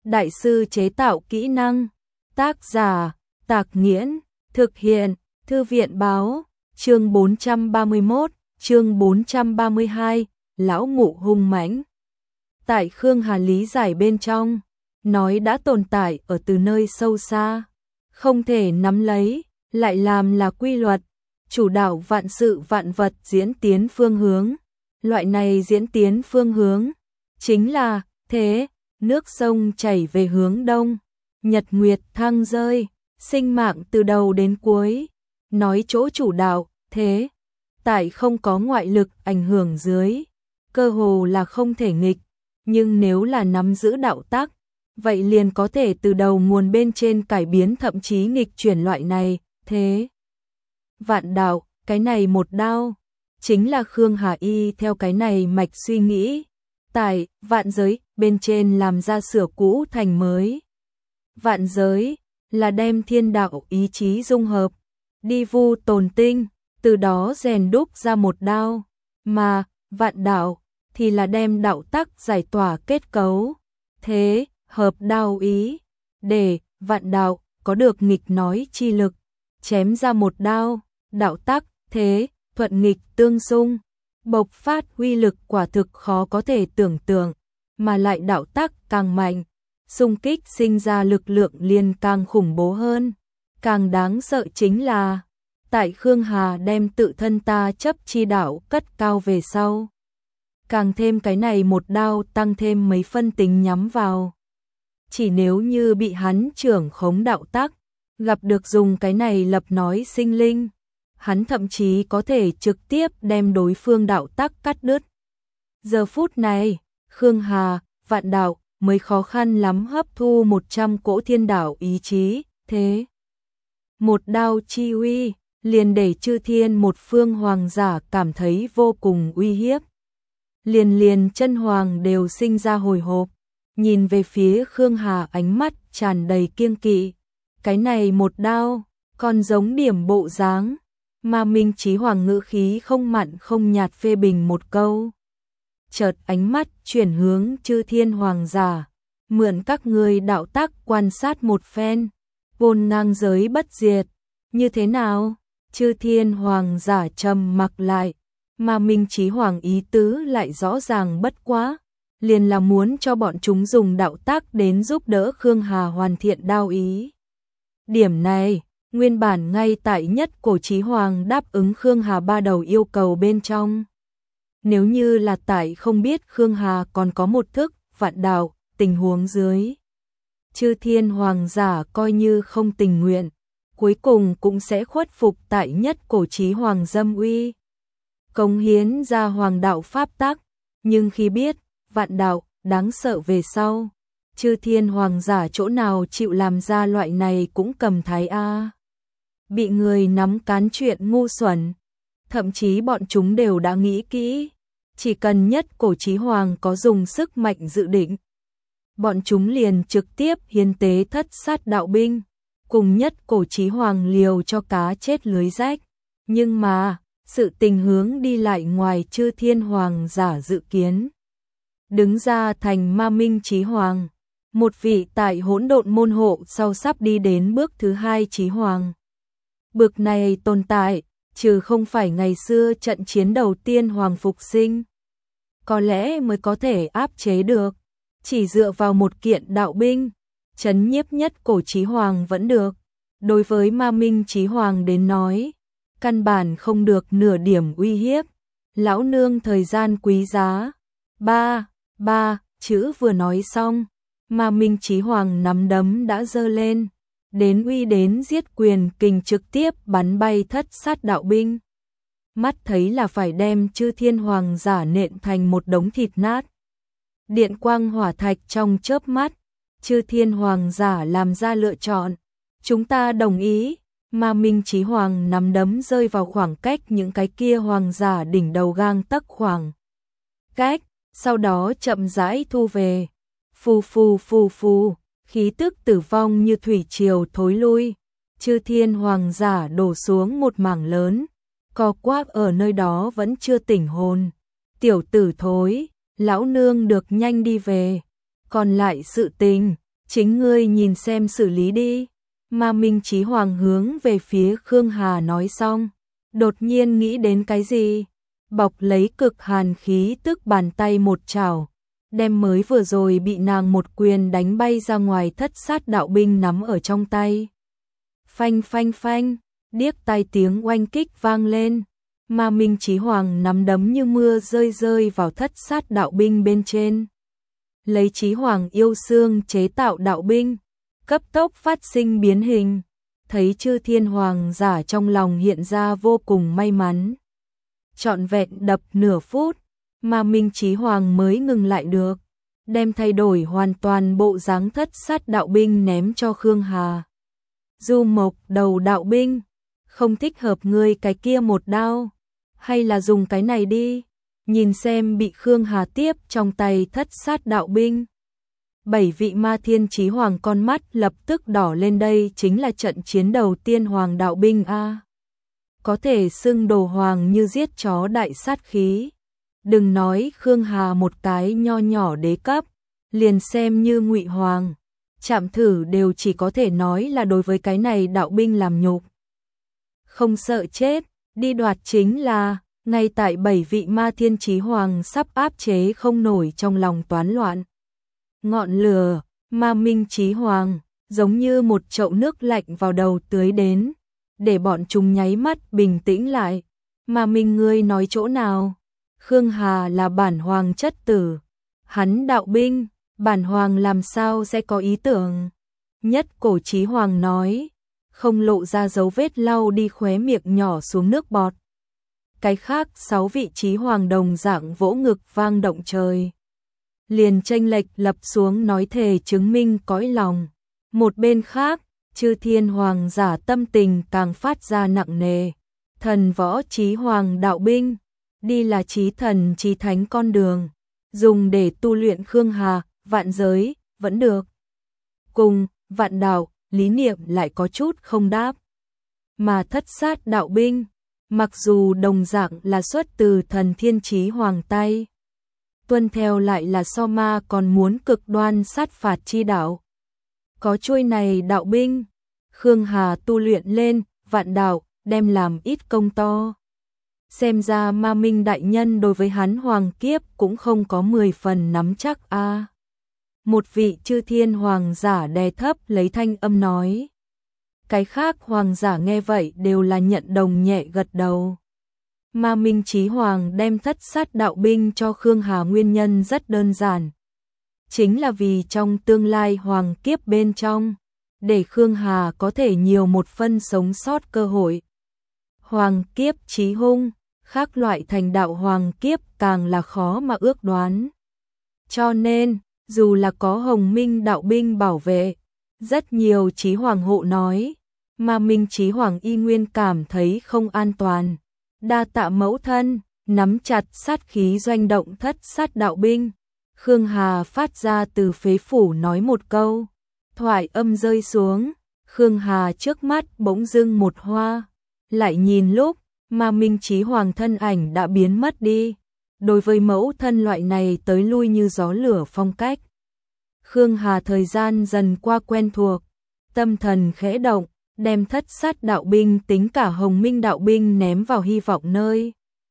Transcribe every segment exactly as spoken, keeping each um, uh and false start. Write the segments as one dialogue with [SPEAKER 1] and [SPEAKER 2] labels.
[SPEAKER 1] đại sư chế tạo kỹ năng. Tác giả, Tạc Nghiễn, thực hiện, Thư viện báo, chương bốn trăm ba mươi mốt, chương bốn trăm ba mươi hai, lão mụ hung mãnh. Tại Khương Hà lý giải bên trong, nói đã tồn tại ở từ nơi sâu xa, không thể nắm lấy, lại làm là quy luật, chủ đạo vạn sự vạn vật diễn tiến phương hướng. Loại này diễn tiến phương hướng, chính là thế, nước sông chảy về hướng đông, nhật nguyệt thăng rơi, sinh mạng từ đầu đến cuối. Nói chỗ chủ đạo, thế, tại không có ngoại lực ảnh hưởng dưới, cơ hồ là không thể nghịch, nhưng nếu là nắm giữ đạo tắc, vậy liền có thể từ đầu nguồn bên trên cải biến thậm chí nghịch chuyển loại này, thế. Vạn đạo, cái này một đao, chính là Khương Hà y theo cái này mạch suy nghĩ, tại vạn giới bên trên làm ra sửa cũ thành mới. Vạn giới là đem thiên đạo ý chí dung hợp, đi vu tồn tinh, từ đó rèn đúc ra một đao, mà vạn đạo thì là đem đạo tắc giải tỏa kết cấu, thế hợp đao ý, để vạn đạo có được nghịch nói chi lực, chém ra một đao, đạo tắc thế thuận nghịch tương xung, bộc phát uy lực quả thực khó có thể tưởng tượng, mà lại đạo tắc càng mạnh, xung kích sinh ra lực lượng liền càng khủng bố hơn. Càng đáng sợ chính là, tại Khương Hà đem tự thân ta chấp chi đạo cất cao về sau, càng thêm cái này một đao tăng thêm mấy phân tính nhắm vào. Chỉ nếu như bị hắn trưởng khống đạo tắc, gặp được dùng cái này lập nói sinh linh, hắn thậm chí có thể trực tiếp đem đối phương đạo tắc cắt đứt. Giờ phút này, Khương Hà, vạn đạo mới khó khăn lắm hấp thu một trăm cỗ thiên đạo ý chí, thế một đao chi uy, liền để chư thiên một phương hoàng giả cảm thấy vô cùng uy hiếp. Liền liền chân hoàng đều sinh ra hồi hộp, nhìn về phía Khương Hà ánh mắt tràn đầy kiêng kỵ. Cái này một đao, còn giống điểm bộ dáng, mà Minh Chí Hoàng ngữ khí không mặn không nhạt phê bình một câu. Chợt ánh mắt chuyển hướng chư thiên hoàng giả, mượn các ngươi đạo tắc quan sát một phen, vốn ngang giới bất diệt, như thế nào? Chư thiên hoàng giả trầm mặc lại, mà Minh Chí Hoàng ý tứ lại rõ ràng bất quá, liền là muốn cho bọn chúng dùng đạo tắc đến giúp đỡ Khương Hà hoàn thiện đao ý. Điểm này, nguyên bản ngay tại nhất cổ Chí Hoàng đáp ứng Khương Hà ba đầu yêu cầu bên trong. Nếu như là tại không biết Khương Hà còn có một thức vạn đạo tình huống dưới, chư thiên hoàng giả coi như không tình nguyện, cuối cùng cũng sẽ khuất phục tại nhất cổ Chí Hoàng dâm uy, cống hiến ra hoàng đạo pháp tắc. Nhưng khi biết vạn đạo đáng sợ về sau, chư thiên hoàng giả chỗ nào chịu làm ra loại này cũng cầm thái a. Bị người nắm cán chuyện ngu xuẩn, thậm chí bọn chúng đều đã nghĩ kỹ, chỉ cần nhất cổ Chí Hoàng có dùng sức mạnh dự định, bọn chúng liền trực tiếp hiến tế thất sát đạo binh, cùng nhất cổ Chí Hoàng liều cho cá chết lưới rách. Nhưng mà, sự tình hướng đi lại ngoài chư thiên hoàng giả dự kiến. Đứng ra thành ma Minh Chí Hoàng, một vị tại hỗn độn môn hộ sau sắp đi đến bước thứ hai Chí Hoàng. Bực này tồn tại, trừ không phải ngày xưa trận chiến đầu tiên Hoàng phục sinh, có lẽ mới có thể áp chế được, chỉ dựa vào một kiện đạo binh, chấn nhiếp nhất cổ Chí Hoàng vẫn được. Đối với ma Minh Chí Hoàng đến nói, căn bản không được nửa điểm uy hiếp. Lão nương thời gian quý giá. Ba, ba, chữ vừa nói xong, ma Minh Chí Hoàng nắm đấm đã giơ lên, đến uy đến giết quyền kình trực tiếp bắn bay thất sát đạo binh. Mắt thấy là phải đem chư thiên hoàng giả nện thành một đống thịt nát. Điện quang hỏa thạch trong chớp mắt, chư thiên hoàng giả làm ra lựa chọn. Chúng ta đồng ý. Ma Minh Chí Hoàng nắm đấm rơi vào khoảng cách những cái kia hoàng giả đỉnh đầu gang tấc khoảng cách, sau đó chậm rãi thu về. Phù phù phù phù, khí tức tử vong như thủy triều thối lui, chư thiên hoàng giả đổ xuống một mảng lớn, co quắp ở nơi đó vẫn chưa tỉnh hồn. Tiểu tử thối, lão nương được nhanh đi về, còn lại sự tình, chính ngươi nhìn xem xử lý đi. Ma Minh Chí Hoàng hướng về phía Khương Hà nói xong, đột nhiên nghĩ đến cái gì, bọc lấy cực hàn khí tức bàn tay một chảo, đem mới vừa rồi bị nàng một quyền đánh bay ra ngoài thất sát đạo binh nắm ở trong tay. Phanh phanh phanh, điếc tai tiếng oanh kích vang lên, Ma Minh Chí Hoàng nắm đấm như mưa rơi rơi vào thất sát đạo binh bên trên. Lấy Chí Hoàng yêu xương chế tạo đạo binh, cấp tốc phát sinh biến hình, thấy Chư Thiên Hoàng giả trong lòng hiện ra vô cùng may mắn. Trọn vẹn đập nửa phút, Ma Minh Chí Hoàng mới ngừng lại được, đem thay đổi hoàn toàn bộ dáng thất sát đạo binh ném cho Khương Hà. Du Mộc đầu đạo binh, không thích hợp ngươi cái kia một đao, hay là dùng cái này đi, nhìn xem bị Khương Hà tiếp trong tay thất sát đạo binh. Bảy vị Ma Thiên Chí Hoàng con mắt lập tức đỏ lên, đây chính là trận chiến đầu tiên Hoàng đạo binh a. Có thể xưng đồ hoàng như giết chó đại sát khí. Đừng nói Khương Hà một cái nho nhỏ đế cấp, liền xem như Ngụy Hoàng, chạm thử đều chỉ có thể nói là đối với cái này đạo binh làm nhục. Không sợ chết, đi đoạt chính là, ngay tại bảy vị Ma Thiên Chí Hoàng sắp áp chế không nổi trong lòng toán loạn. Ngọn lửa, Ma Minh Chí Hoàng, giống như một chậu nước lạnh vào đầu tưới đến, để bọn chúng nháy mắt bình tĩnh lại. Ma Minh ngươi nói chỗ nào? Khương Hà là bản hoàng chất tử, hắn đạo binh, bản hoàng làm sao sẽ có ý tưởng? Nhất Cổ Chí Hoàng nói, không lộ ra dấu vết lau đi khóe miệng nhỏ xuống nước bọt. Cái khác sáu vị Chí Hoàng đồng dạng vỗ ngực vang động trời. Liền chênh lệch lập xuống nói thề chứng minh cõi lòng. Một bên khác, Chư Thiên Hoàng giả tâm tình càng phát ra nặng nề. Thần võ Chí Hoàng đạo binh, đi là chí thần chí thánh con đường, dùng để tu luyện Khương Hà, vạn giới, vẫn được. Cùng, vạn đạo, lý niệm lại có chút không đáp. Mà thất sát đạo binh, mặc dù đồng dạng là xuất từ thần Thiên Chí Hoàng tay, tuân theo lại là so ma còn muốn cực đoan sát phạt chi đạo. Có chuôi này đạo binh, Khương Hà tu luyện lên, vạn đạo, đem làm ít công to. Xem ra Ma Minh đại nhân đối với hắn hoàng kiếp cũng không có mười phần nắm chắc a. À. Một vị Chư Thiên Hoàng giả đè thấp lấy thanh âm nói. Cái khác hoàng giả nghe vậy đều là nhận đồng nhẹ gật đầu. Ma Minh Chí Hoàng đem thất sát đạo binh cho Khương Hà nguyên nhân rất đơn giản. Chính là vì trong tương lai hoàng kiếp bên trong, để Khương Hà có thể nhiều một phân sống sót cơ hội. Hoàng kiếp chí hung, khác loại thành đạo hoàng kiếp càng là khó mà ước đoán. Cho nên, dù là có Hồng Minh đạo binh bảo vệ, rất nhiều Chí Hoàng hộ nói, Ma Minh Chí Hoàng y nguyên cảm thấy không an toàn. Đa tạ mẫu thân, nắm chặt sát khí doanh động thất sát đạo binh. Khương Hà phát ra từ phế phủ nói một câu, thoại âm rơi xuống, Khương Hà trước mắt bỗng dưng một hoa, lại nhìn lúc, Ma Minh Chí Hoàng thân ảnh đã biến mất đi. Đối với mẫu thân loại này tới lui như gió lửa phong cách, Khương Hà thời gian dần qua quen thuộc, tâm thần khẽ động, đem thất sát đạo binh tính cả Hồng Minh đạo binh ném vào hy vọng nơi.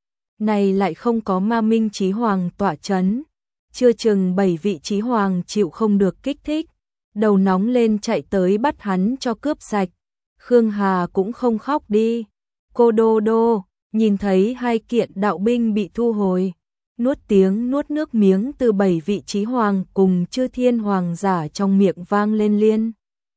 [SPEAKER 1] Này lại không có Ma Minh Chí Hoàng tọa chấn, chưa chừng bảy vị Chí Hoàng chịu không được kích thích, đầu nóng lên chạy tới bắt hắn cho cướp sạch. Khương Hà cũng không khóc đi. Cô đô đô, nhìn thấy hai kiện đạo binh bị thu hồi, nuốt tiếng nuốt nước miếng từ bảy vị Chí Hoàng cùng Chư Thiên Hoàng giả trong miệng vang lên liên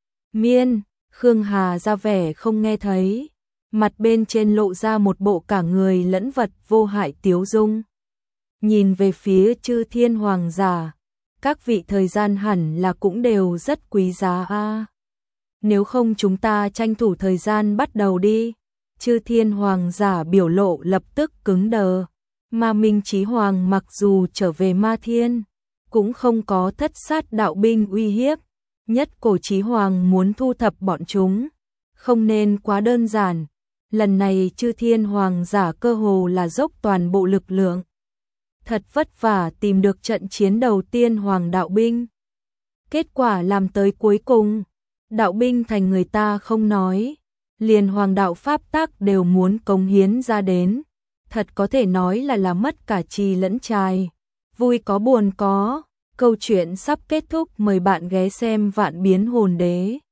[SPEAKER 1] miên. Khương Hà ra vẻ không nghe thấy, mặt bên trên lộ ra một bộ cả người lẫn vật vô hại tiếu dung. Nhìn về phía Chư Thiên Hoàng giả, các vị thời gian hẳn là cũng đều rất quý giá a. À. Nếu không chúng ta tranh thủ thời gian bắt đầu đi. Chư Thiên Hoàng giả biểu lộ lập tức cứng đờ. Ma Minh Chí Hoàng mặc dù trở về Ma Thiên, cũng không có thất sát đạo binh uy hiếp. Nhất Cổ Chí Hoàng muốn thu thập bọn chúng, không nên quá đơn giản. Lần này Chư Thiên Hoàng giả cơ hồ là dốc toàn bộ lực lượng. Thật vất vả tìm được trận chiến đầu tiên Hoàng đạo binh. Kết quả làm tới cuối cùng, đạo binh thành người ta không nói, liền hoàng đạo pháp tắc đều muốn cống hiến ra đến, thật có thể nói là là mất cả trì lẫn trai, vui có buồn có. Câu chuyện sắp kết thúc, mời bạn ghé xem Vạn Biến Hồn Đế.